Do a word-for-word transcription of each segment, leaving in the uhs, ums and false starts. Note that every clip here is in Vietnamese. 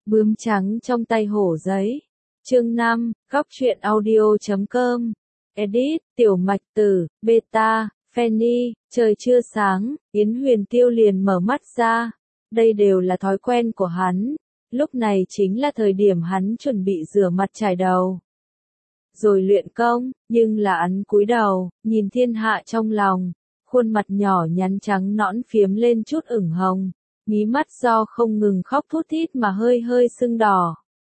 Bướm trắng trong tay hổ giấy. Chương năm, góc truyện audio chấm com. Edit, Tiểu Mạch Tử, Beta, Fanny, trời chưa sáng, Yến Huyền Tiêu liền mở mắt ra. Đây đều là thói quen của hắn. Lúc này chính là thời điểm hắn chuẩn bị rửa mặt chải đầu. Rồi luyện công, nhưng là hắn cúi đầu, nhìn thiên hạ trong lòng. Khuôn mặt nhỏ nhắn trắng nõn phiếm lên chút ửng hồng. Mí mắt do không ngừng khóc thút thít mà hơi hơi sưng đỏ.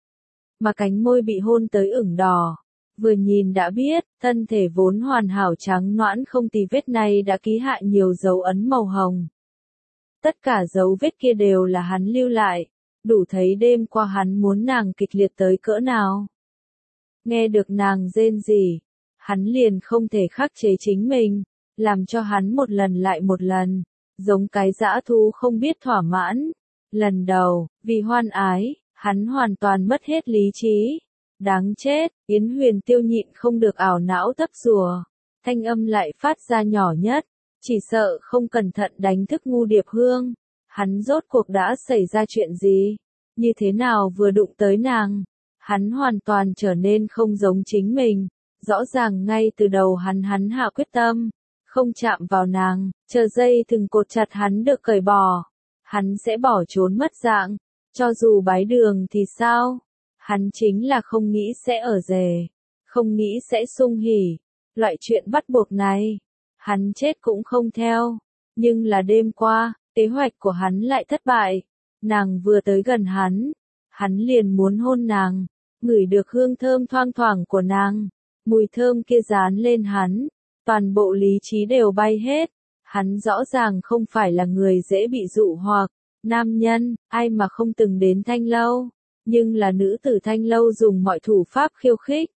Mà cánh môi bị hôn tới ửng đỏ. Vừa nhìn đã biết, thân thể vốn hoàn hảo trắng nõn không tì vết này đã ký hại nhiều dấu ấn màu hồng. Tất cả dấu vết kia đều là hắn lưu lại, đủ thấy đêm qua hắn muốn nàng kịch liệt tới cỡ nào. Nghe được nàng rên rỉ, hắn liền không thể khắc chế chính mình, làm cho hắn một lần lại một lần, giống cái dã thú không biết thỏa mãn. Lần đầu, vì hoan ái, hắn hoàn toàn mất hết lý trí. Đáng chết, Yến Huyền Tiêu nhịn không được ảo não thấp rùa. Thanh âm lại phát ra nhỏ nhất, chỉ sợ không cẩn thận đánh thức Ngu Điệp Hương. Hắn rốt cuộc đã xảy ra chuyện gì? Như thế nào vừa đụng tới nàng? Hắn hoàn toàn trở nên không giống chính mình. Rõ ràng ngay từ đầu hắn hắn hạ quyết tâm, không chạm vào nàng, chờ dây thừng cột chặt hắn được cởi bỏ. Hắn sẽ bỏ trốn mất dạng, cho dù bái đường thì sao? Hắn chính là không nghĩ sẽ ở rể, không nghĩ sẽ sung hỉ. Loại chuyện bắt buộc này, hắn chết cũng không theo. Nhưng là đêm qua, kế hoạch của hắn lại thất bại. Nàng vừa tới gần hắn, hắn liền muốn hôn nàng, ngửi được hương thơm thoang thoảng của nàng. Mùi thơm kia dán lên hắn, toàn bộ lý trí đều bay hết. Hắn rõ ràng không phải là người dễ bị dụ hoặc. Nam nhân, ai mà không từng đến Thanh Lâu, nhưng là nữ tử Thanh Lâu dùng mọi thủ pháp khiêu khích.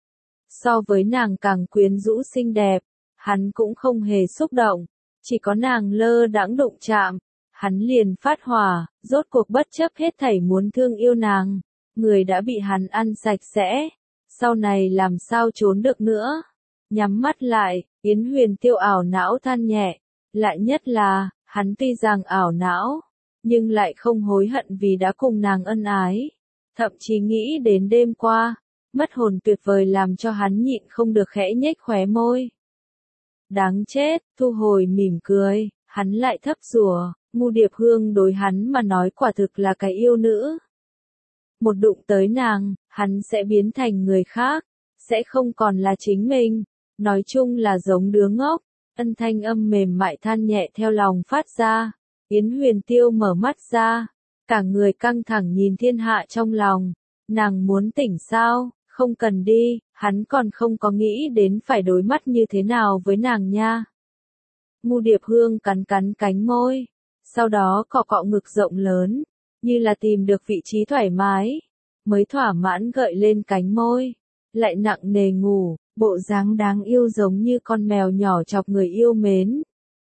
So với nàng càng quyến rũ xinh đẹp, hắn cũng không hề xúc động, chỉ có nàng lơ đãng đụng chạm, hắn liền phát hỏa, rốt cuộc bất chấp hết thảy muốn thương yêu nàng, người đã bị hắn ăn sạch sẽ, sau này làm sao trốn được nữa. Nhắm mắt lại, Yến Huyền Tiêu ảo não than nhẹ, lại nhất là, hắn tuy rằng ảo não, nhưng lại không hối hận vì đã cùng nàng ân ái. Thậm chí nghĩ đến đêm qua, mất hồn tuyệt vời làm cho hắn nhịn không được khẽ nhếch khóe môi. Đáng chết, thu hồi mỉm cười, hắn lại thấp rùa, Ngu Điệp Hương đối hắn mà nói quả thực là cái yêu nữ. Một đụng tới nàng, hắn sẽ biến thành người khác, sẽ không còn là chính mình, nói chung là giống đứa ngốc. Ân thanh âm mềm mại than nhẹ theo lòng phát ra. Yến Huyền Tiêu mở mắt ra, cả người căng thẳng nhìn thiên hạ trong lòng. Nàng muốn tỉnh sao? Không cần đi, hắn còn không có nghĩ đến phải đối mắt như thế nào với nàng nha. Ngu Điệp Hương cắn cắn cánh môi, sau đó cọ cọ ngực rộng lớn, như là tìm được vị trí thoải mái, mới thỏa mãn gợi lên cánh môi, lại nặng nề ngủ, bộ dáng đáng yêu giống như con mèo nhỏ chọc người yêu mến.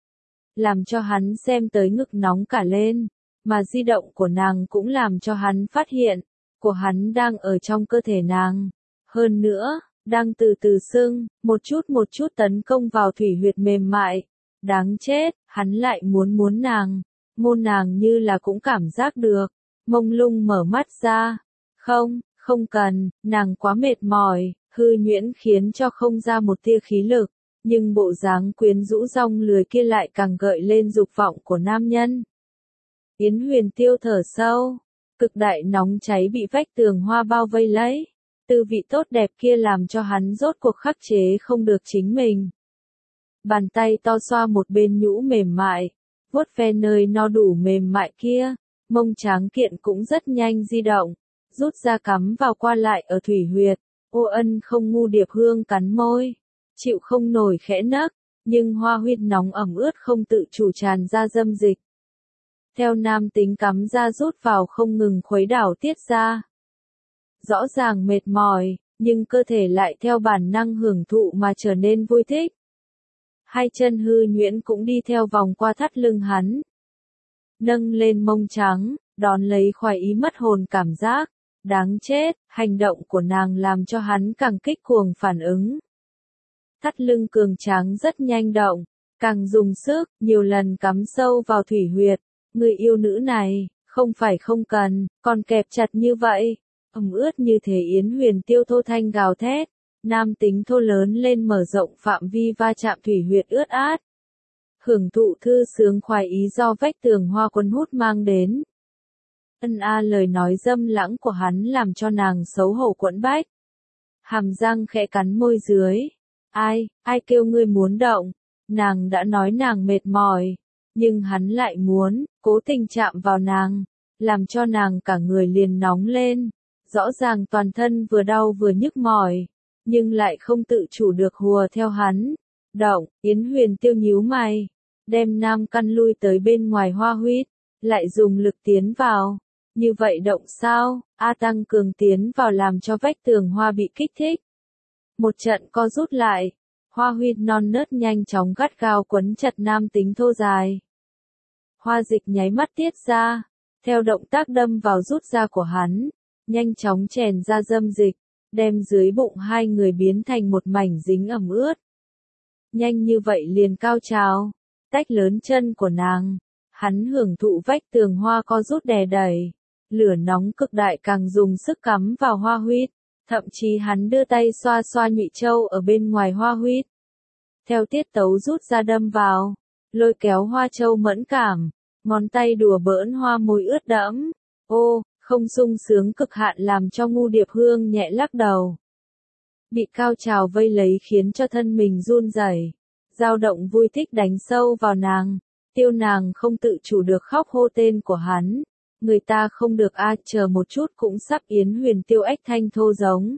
Làm cho hắn xem tới ngực nóng cả lên, mà di động của nàng cũng làm cho hắn phát hiện, của hắn đang ở trong cơ thể nàng. Hơn nữa, đang từ từ sưng, một chút một chút tấn công vào thủy huyệt mềm mại. Đáng chết, hắn lại muốn muốn nàng, môn nàng như là cũng cảm giác được, mông lung mở mắt ra. Không, không cần, nàng quá mệt mỏi, hư nhuyễn khiến cho không ra một tia khí lực. Nhưng bộ dáng quyến rũ rong lười kia lại càng gợi lên dục vọng của nam nhân. Yến Huyền Tiêu thở sâu, cực đại nóng cháy bị vách tường hoa bao vây lấy. Tư vị tốt đẹp kia làm cho hắn rốt cuộc khắc chế không được chính mình. Bàn tay to xoa một bên nhũ mềm mại, vuốt ve nơi no đủ mềm mại kia, mông tráng kiện cũng rất nhanh di động, rút ra cắm vào qua lại ở thủy huyệt. Ô ân không Ngu Điệp Hương cắn môi, chịu không nổi khẽ nấc, nhưng hoa huyết nóng ẩm ướt không tự chủ tràn ra dâm dịch. Theo nam tính cắm ra rút vào không ngừng khuấy đảo tiết ra. Rõ ràng mệt mỏi, nhưng cơ thể lại theo bản năng hưởng thụ mà trở nên vui thích. Hai chân hư nhuyễn cũng đi theo vòng qua thắt lưng hắn. Nâng lên mông trắng, đón lấy khoái ý mất hồn cảm giác. Đáng chết, hành động của nàng làm cho hắn càng kích cuồng phản ứng. Thắt lưng cường tráng rất nhanh động, càng dùng sức, nhiều lần cắm sâu vào thủy huyệt. Người yêu nữ này, Không phải không cần, còn kẹp chặt như vậy. Ẩm ướt như thế Yến Huyền Tiêu thô thanh gào thét. Nam tính thô lớn lên mở rộng phạm vi va chạm thủy huyệt ướt át. Hưởng thụ thư sướng khoái ý do vách tường hoa quấn hút mang đến. Ân a lời nói dâm lãng của hắn làm cho nàng xấu hổ quẫn bách. Hàm răng khẽ cắn môi dưới. Ai, ai kêu ngươi muốn động? Nàng đã nói nàng mệt mỏi. Nhưng hắn lại muốn, cố tình chạm vào nàng. Làm cho nàng cả người liền nóng lên. Rõ ràng toàn thân vừa đau vừa nhức mỏi. Nhưng lại không tự chủ được hùa theo hắn. Động, Yến Huyền Tiêu nhíu mày. Đem nam căn lui tới bên ngoài hoa huyết. Lại dùng lực tiến vào. Như vậy động sao? A tăng cường tiến vào làm cho vách tường hoa bị kích thích. Một trận co rút lại. Hoa huyết non nớt nhanh chóng gắt gao quấn chặt nam tính thô dài. Hoa dịch nháy mắt tiết ra. Theo động tác đâm vào rút ra của hắn. Nhanh chóng chèn ra dâm dịch. Đem dưới bụng hai người biến thành một mảnh dính ẩm ướt. Nhanh như vậy liền cao trào. Tách lớn chân của nàng. Hắn hưởng thụ vách tường hoa co rút đè đẩy. Lửa nóng cực đại càng dùng sức cắm vào hoa huyết. Thậm chí hắn đưa tay xoa xoa nhụy châu ở bên ngoài hoa huyết. Theo tiết tấu rút ra đâm vào. Lôi kéo hoa châu mẫn cảm. Ngón tay đùa bỡn hoa môi ướt đẫm. Ô, không sung sướng cực hạn làm cho Ngu Điệp Hương nhẹ lắc đầu. Bị cao trào vây lấy khiến cho thân mình run rẩy. Dao động vui thích đánh sâu vào nàng. Tiêu nàng không tự chủ được khóc hô tên của hắn. Người ta không được a chờ một chút cũng sắp Yến Huyền Tiêu ếch thanh thô giống.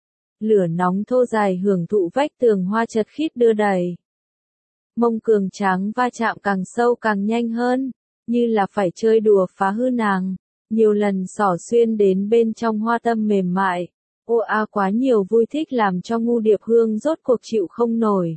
Lửa nóng thô dài hưởng thụ vách tường hoa chật khít đưa đẩy. Mông cường tráng va chạm càng sâu càng nhanh hơn. Như là phải chơi đùa phá hư nàng. Nhiều lần xỏ xuyên đến bên trong hoa tâm mềm mại. Ô a quá nhiều vui thích làm cho Ngu Điệp Hương rốt cuộc chịu không nổi.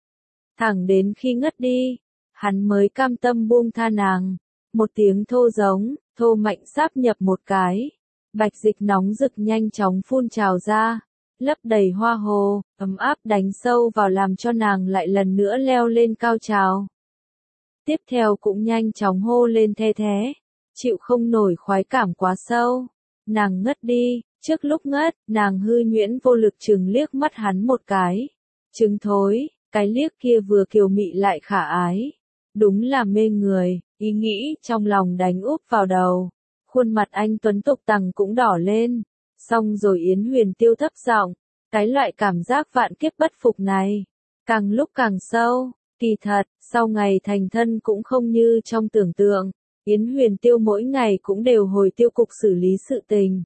Thẳng đến khi ngất đi. Hắn mới cam tâm buông tha nàng. Một tiếng thô giống, thô mạnh sáp nhập một cái. Bạch dịch nóng rực nhanh chóng phun trào ra. Lấp đầy hoa hồ, ấm áp đánh sâu vào làm cho nàng lại lần nữa leo lên cao trào. Tiếp theo cũng nhanh chóng hô lên the thế. Chịu không nổi khoái cảm quá sâu. Nàng ngất đi, trước lúc ngất, nàng hư nhuyễn vô lực chừng liếc mắt hắn một cái. Trứng thối, cái liếc kia vừa kiều mị lại khả ái. Đúng là mê người, ý nghĩ trong lòng đánh úp vào đầu. Khuôn mặt anh Tuấn Tục Tằng cũng đỏ lên. Xong rồi Yến Huyền Tiêu thấp giọng, cái loại cảm giác vạn kiếp bất phục này. Càng lúc càng sâu, kỳ thật, sau ngày thành thân cũng không như trong tưởng tượng. Yến Huyền Tiêu mỗi ngày cũng đều hồi tiêu cục xử lý sự tình.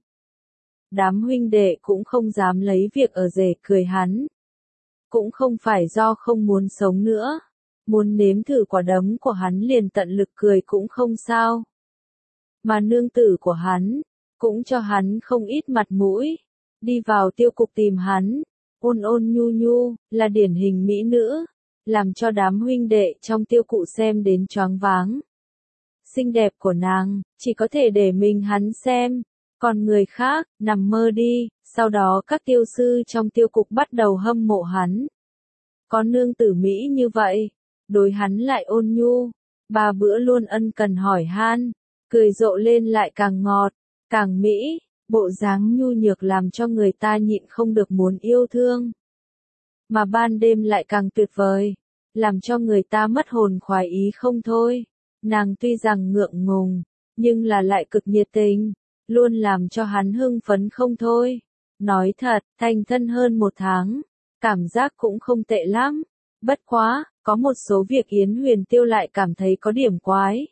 Đám huynh đệ cũng không dám lấy việc ở rể cười hắn. Cũng không phải do không muốn sống nữa. Muốn nếm thử quả đấm của hắn liền tận lực cười cũng không sao. Mà nương tử của hắn, cũng cho hắn không ít mặt mũi. Đi vào tiêu cục tìm hắn, ôn ôn nhu nhu, là điển hình mỹ nữ. Làm cho đám huynh đệ trong tiêu cụ xem đến choáng váng. Xinh đẹp của nàng, chỉ có thể để mình hắn xem. Còn người khác, nằm mơ đi. Sau đó các tiêu sư trong tiêu cục bắt đầu hâm mộ hắn. Có nương tử Mỹ như vậy, đối hắn lại ôn nhu. Ba bữa luôn ân cần hỏi han, cười rộ lên lại càng ngọt, càng mỹ. Bộ dáng nhu nhược làm cho người ta nhịn không được muốn yêu thương. Mà ban đêm lại càng tuyệt vời, làm cho người ta mất hồn khoái ý không thôi. Nàng tuy rằng ngượng ngùng, nhưng là lại cực nhiệt tình, luôn làm cho hắn hưng phấn không thôi. Nói thật, thành thân hơn một tháng, cảm giác cũng không tệ lắm. Bất quá, có một số việc Yến Huyền Tiêu lại cảm thấy có điểm quái.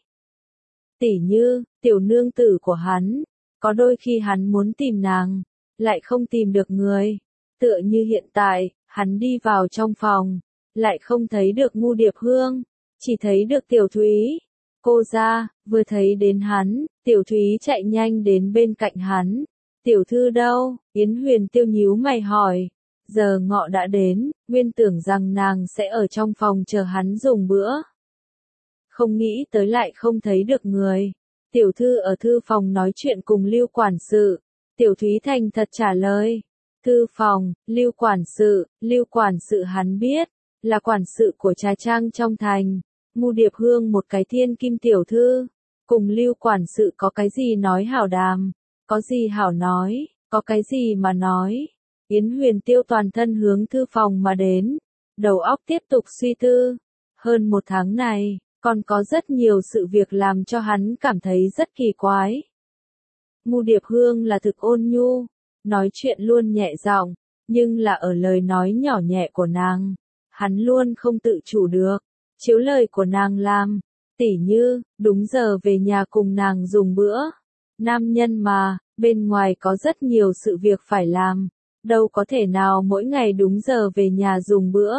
Tỉ như, tiểu nương tử của hắn, có đôi khi hắn muốn tìm nàng, lại không tìm được người. Tựa như hiện tại, hắn đi vào trong phòng, lại không thấy được Ngu Điệp Hương, chỉ thấy được Tiểu Thúy. Cô ra, vừa thấy đến hắn, Tiểu Thúy chạy nhanh đến bên cạnh hắn. Tiểu thư đâu? Yến Huyền Tiêu nhíu mày hỏi. Giờ ngọ đã đến, nguyên tưởng rằng nàng sẽ ở trong phòng chờ hắn dùng bữa. Không nghĩ tới lại không thấy được người. Tiểu thư ở thư phòng nói chuyện cùng Lưu quản sự. Tiểu Thúy thành thật trả lời. Thư phòng, Lưu quản sự, Lưu quản sự hắn biết, là quản sự của trà trang trong thành. Ngu Điệp Hương một cái thiên kim tiểu thư, cùng Lưu quản sự có cái gì nói hảo đàm, có gì hảo nói, có cái gì mà nói. Yến Huyền Tiêu toàn thân hướng thư phòng mà đến, đầu óc tiếp tục suy tư. Hơn một tháng này, còn có rất nhiều sự việc làm cho hắn cảm thấy rất kỳ quái. Mu Điệp Hương là thực ôn nhu, nói chuyện luôn nhẹ giọng, nhưng là ở lời nói nhỏ nhẹ của nàng, hắn luôn không tự chủ được, chiếu lời của nàng làm, tỉ như, đúng giờ về nhà cùng nàng dùng bữa. Nam nhân mà, bên ngoài có rất nhiều sự việc phải làm, đâu có thể nào mỗi ngày đúng giờ về nhà dùng bữa.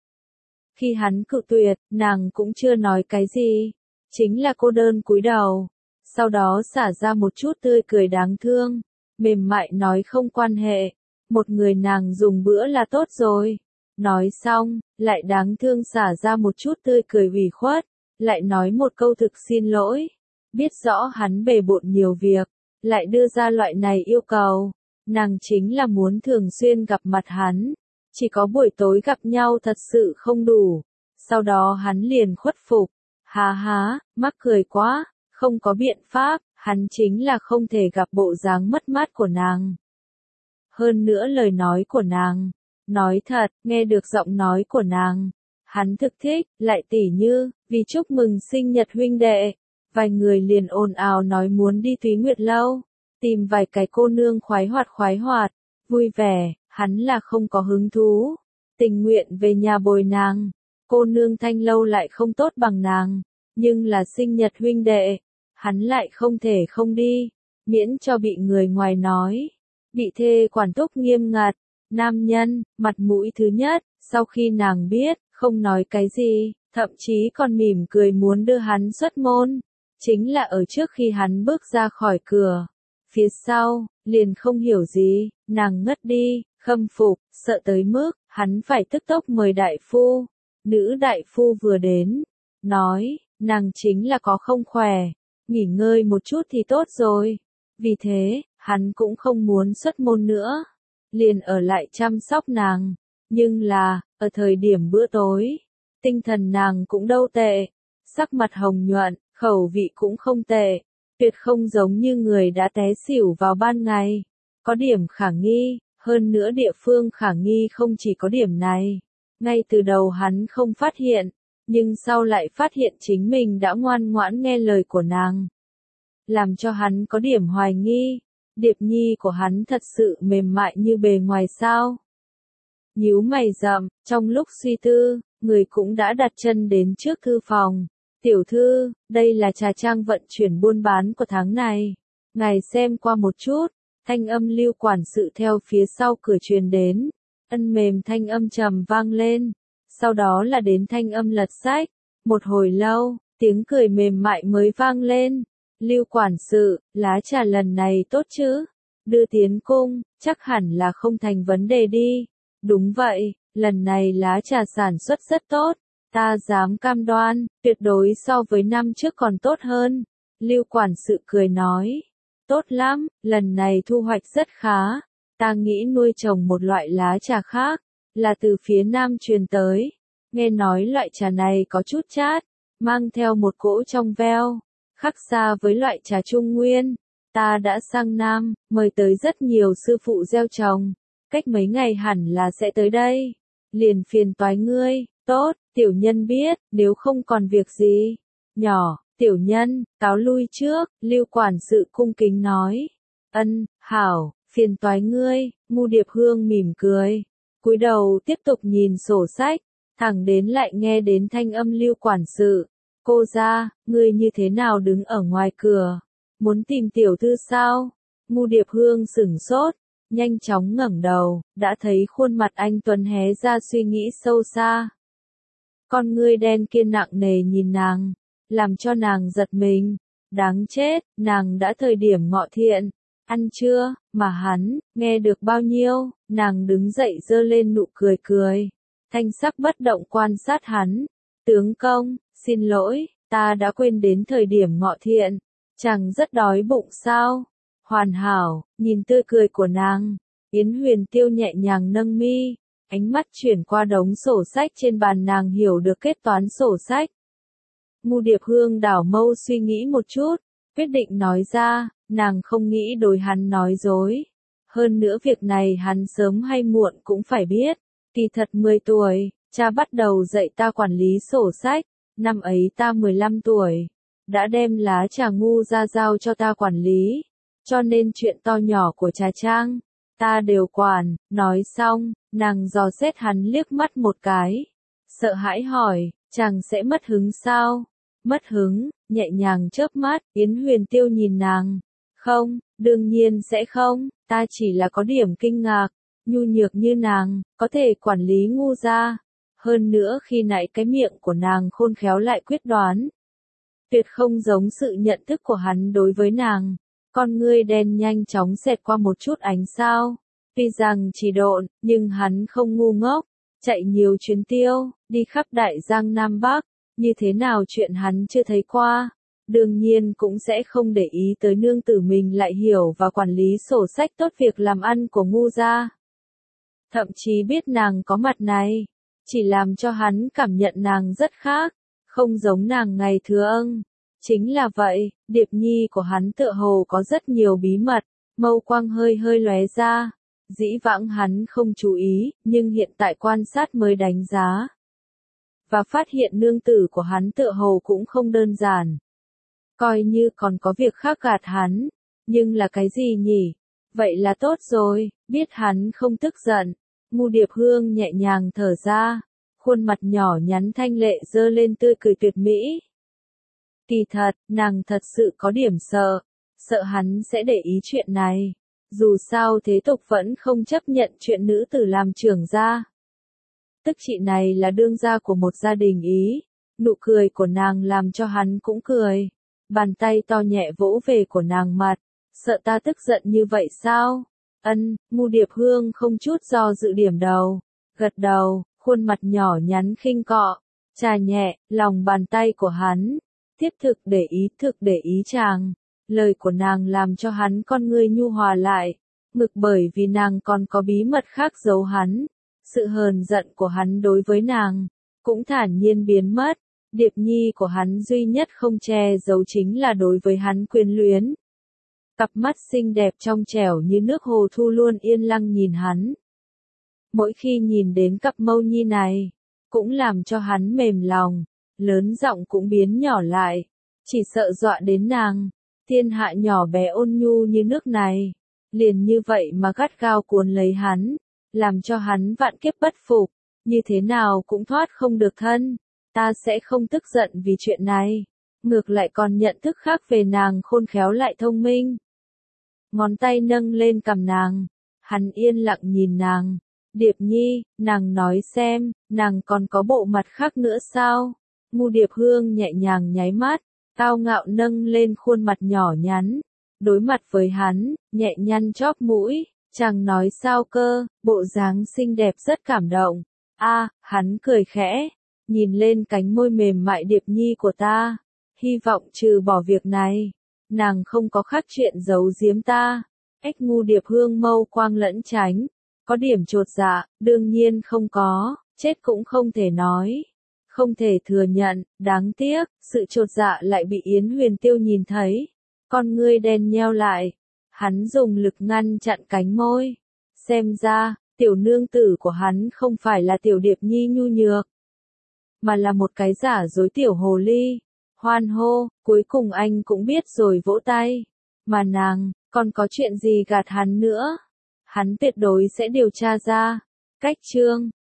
Khi hắn cự tuyệt, nàng cũng chưa nói cái gì, chính là cô đơn cúi đầu, sau đó xả ra một chút tươi cười đáng thương, mềm mại nói không quan hệ, một người nàng dùng bữa là tốt rồi. Nói xong, lại đáng thương xả ra một chút tươi cười ủy khuất, lại nói một câu thực xin lỗi, biết rõ hắn bề bộn nhiều việc, lại đưa ra loại này yêu cầu, nàng chính là muốn thường xuyên gặp mặt hắn, chỉ có buổi tối gặp nhau thật sự không đủ, sau đó hắn liền khuất phục, há há, mắc cười quá, không có biện pháp, hắn chính là không thể gặp bộ dáng mất mát của nàng. Hơn nữa lời nói của nàng, nói thật, nghe được giọng nói của nàng, hắn thực thích, lại tỉ như, vì chúc mừng sinh nhật huynh đệ, vài người liền ồn ào nói muốn đi Thúy Nguyệt Lâu, tìm vài cái cô nương khoái hoạt khoái hoạt, vui vẻ, hắn là không có hứng thú, tình nguyện về nhà bồi nàng, cô nương Thanh Lâu lại không tốt bằng nàng, nhưng là sinh nhật huynh đệ, hắn lại không thể không đi, miễn cho bị người ngoài nói, bị thê quản thúc nghiêm ngặt, nam nhân, mặt mũi thứ nhất, sau khi nàng biết, không nói cái gì, thậm chí còn mỉm cười muốn đưa hắn xuất môn, chính là ở trước khi hắn bước ra khỏi cửa, phía sau, liền không hiểu gì, nàng ngất đi, khâm phục, sợ tới mức, hắn phải tức tốc mời đại phu, nữ đại phu vừa đến, nói, nàng chính là có không khỏe, nghỉ ngơi một chút thì tốt rồi, vì thế, hắn cũng không muốn xuất môn nữa, liền ở lại chăm sóc nàng, nhưng là, ở thời điểm bữa tối, tinh thần nàng cũng đâu tệ, sắc mặt hồng nhuận, khẩu vị cũng không tệ, tuyệt không giống như người đã té xỉu vào ban ngày, có điểm khả nghi, hơn nữa địa phương khả nghi không chỉ có điểm này, ngay từ đầu hắn không phát hiện, nhưng sau lại phát hiện chính mình đã ngoan ngoãn nghe lời của nàng, làm cho hắn có điểm hoài nghi, Điệp Nhi của hắn thật sự mềm mại như bề ngoài sao? Nhíu mày rậm, trong lúc suy tư, người cũng đã đặt chân đến trước thư phòng. Tiểu thư, đây là trà trang vận chuyển buôn bán của tháng này. Ngài xem qua một chút, thanh âm Lưu quản sự theo phía sau cửa truyền đến. Ân mềm thanh âm trầm vang lên. Sau đó là đến thanh âm lật sách. Một hồi lâu, tiếng cười mềm mại mới vang lên. Lưu quản sự, lá trà lần này tốt chứ? Đưa tiến cung, chắc hẳn là không thành vấn đề đi. Đúng vậy, lần này lá trà sản xuất rất tốt. Ta dám cam đoan, tuyệt đối so với năm trước còn tốt hơn. Lưu quản sự cười nói. Tốt lắm, lần này thu hoạch rất khá. Ta nghĩ nuôi trồng một loại lá trà khác, là từ phía nam truyền tới. Nghe nói loại trà này có chút chát, mang theo một cỗ trong veo. Khác xa với loại trà Trung Nguyên, ta đã sang Nam, mời tới rất nhiều sư phụ gieo trồng, cách mấy ngày hẳn là sẽ tới đây. Liền phiền toái ngươi, tốt, tiểu nhân biết, nếu không còn việc gì. Nhỏ, tiểu nhân, cáo lui trước, Lưu quản sự cung kính nói. Ân, hảo, phiền toái ngươi, Mu Điệp Hương mỉm cười, cúi đầu tiếp tục nhìn sổ sách, thẳng đến lại nghe đến thanh âm Lưu quản sự. Cô ra, ngươi như thế nào đứng ở ngoài cửa? Muốn tìm tiểu thư sao? Mu Điệp Hương sửng sốt, nhanh chóng ngẩng đầu, đã thấy khuôn mặt anh Tuấn hé ra suy nghĩ sâu xa. Con ngươi đen kia nặng nề nhìn nàng, làm cho nàng giật mình. Đáng chết, nàng đã thời điểm ngọ thiện. Ăn chưa, mà hắn, nghe được bao nhiêu, nàng đứng dậy giơ lên nụ cười cười. Thanh sắc bất động quan sát hắn. Tướng công, xin lỗi, ta đã quên đến thời điểm ngọ thiện. Chàng rất đói bụng sao? Hoàn hảo, nhìn tươi cười của nàng. Yến Huyền Tiêu nhẹ nhàng nâng mi, ánh mắt chuyển qua đống sổ sách trên bàn, nàng hiểu được kết toán sổ sách. Mu Điệp Hương đảo mâu suy nghĩ một chút, quyết định nói ra, nàng không nghĩ đối hắn nói dối. Hơn nữa việc này hắn sớm hay muộn cũng phải biết. Kỳ thật mười tuổi, cha bắt đầu dạy ta quản lý sổ sách, năm ấy ta mười lăm tuổi, đã đem lá trà ngu ra giao cho ta quản lý, cho nên chuyện to nhỏ của trà trang, ta đều quản. Nói xong, nàng dò xét hắn liếc mắt một cái, sợ hãi hỏi, chàng sẽ mất hứng sao? Mất hứng, nhẹ nhàng chớp mắt, Yến Huyền Tiêu nhìn nàng, không, đương nhiên sẽ không, ta chỉ là có điểm kinh ngạc, nhu nhược như nàng, có thể quản lý ngu gia. Hơn nữa khi nãy cái miệng của nàng khôn khéo lại quyết đoán. Tuyệt không giống sự nhận thức của hắn đối với nàng. Con ngươi đen nhanh chóng xẹt qua một chút ánh sao. Tuy rằng chỉ độn, nhưng hắn không ngu ngốc. Chạy nhiều chuyến tiêu, đi khắp đại giang Nam Bắc. Như thế nào chuyện hắn chưa thấy qua. Đương nhiên cũng sẽ không để ý tới nương tử mình lại hiểu và quản lý sổ sách tốt việc làm ăn của ngu gia. Thậm chí biết nàng có mặt này, chỉ làm cho hắn cảm nhận nàng rất khác, không giống nàng ngày thường. Chính là vậy, Điệp Nhi của hắn tựa hồ có rất nhiều bí mật, mâu quang hơi hơi lóe ra. Dĩ vãng hắn không chú ý, nhưng hiện tại quan sát mới đánh giá. Và phát hiện nương tử của hắn tựa hồ cũng không đơn giản. Coi như còn có việc khác gạt hắn, nhưng là cái gì nhỉ? Vậy là tốt rồi, biết hắn không tức giận. Ngu Điệp Hương nhẹ nhàng thở ra, khuôn mặt nhỏ nhắn thanh lệ dơ lên tươi cười tuyệt mỹ. Kỳ thật, nàng thật sự có điểm sợ, sợ hắn sẽ để ý chuyện này. Dù sao thế tục vẫn không chấp nhận chuyện nữ tử làm trưởng gia. Tức chị này là đương gia của một gia đình Ý, nụ cười của nàng làm cho hắn cũng cười. Bàn tay to nhẹ vỗ về của nàng mặt, sợ ta tức giận như vậy sao? Ân, Ngu Điệp Hương không chút do dự điểm đầu, gật đầu, khuôn mặt nhỏ nhắn khinh cọ, trà nhẹ, lòng bàn tay của hắn, tiếp thực để ý thực để ý chàng. Lời của nàng làm cho hắn con ngươi nhu hòa lại, ngực bởi vì nàng còn có bí mật khác giấu hắn. Sự hờn giận của hắn đối với nàng, cũng thản nhiên biến mất. Điệp Nhi của hắn duy nhất không che giấu chính là đối với hắn quyến luyến. Cặp mắt xinh đẹp trong trẻo như nước hồ thu luôn yên lặng nhìn hắn. Mỗi khi nhìn đến cặp mâu nhi này, cũng làm cho hắn mềm lòng, lớn giọng cũng biến nhỏ lại, chỉ sợ dọa đến nàng. Thiên hạ nhỏ bé ôn nhu như nước này, liền như vậy mà gắt gao cuốn lấy hắn, làm cho hắn vạn kiếp bất phục, như thế nào cũng thoát không được thân. Ta sẽ không tức giận vì chuyện này, ngược lại còn nhận thức khác về nàng khôn khéo lại thông minh. Ngón tay nâng lên cằm nàng, hắn yên lặng nhìn nàng. Điệp Nhi, nàng nói xem, nàng còn có bộ mặt khác nữa sao? Ngu Điệp Hương nhẹ nhàng nháy mắt, cao ngạo nâng lên khuôn mặt nhỏ nhắn, đối mặt với hắn, nhẹ nhăn chóp mũi, chàng nói sao cơ, bộ dáng xinh đẹp rất cảm động. A, hắn cười khẽ, nhìn lên cánh môi mềm mại Điệp Nhi của ta, hy vọng trừ bỏ việc này, nàng không có khác chuyện giấu giếm ta. Ếch Ngu Điệp Hương mâu quang lẫn tránh, có điểm chột dạ, đương nhiên không có, chết cũng không thể nói. Không thể thừa nhận, đáng tiếc, sự chột dạ lại bị Yến Huyền Tiêu nhìn thấy. Con ngươi đen nheo lại, hắn dùng lực ngăn chặn cánh môi. Xem ra, tiểu nương tử của hắn không phải là tiểu Điệp Nhi nhu nhược, mà là một cái giả dối tiểu hồ ly. Hoan hô, cuối cùng anh cũng biết rồi vỗ tay. Mà nàng, còn có chuyện gì gạt hắn nữa? Hắn tuyệt đối sẽ điều tra ra. Cách chương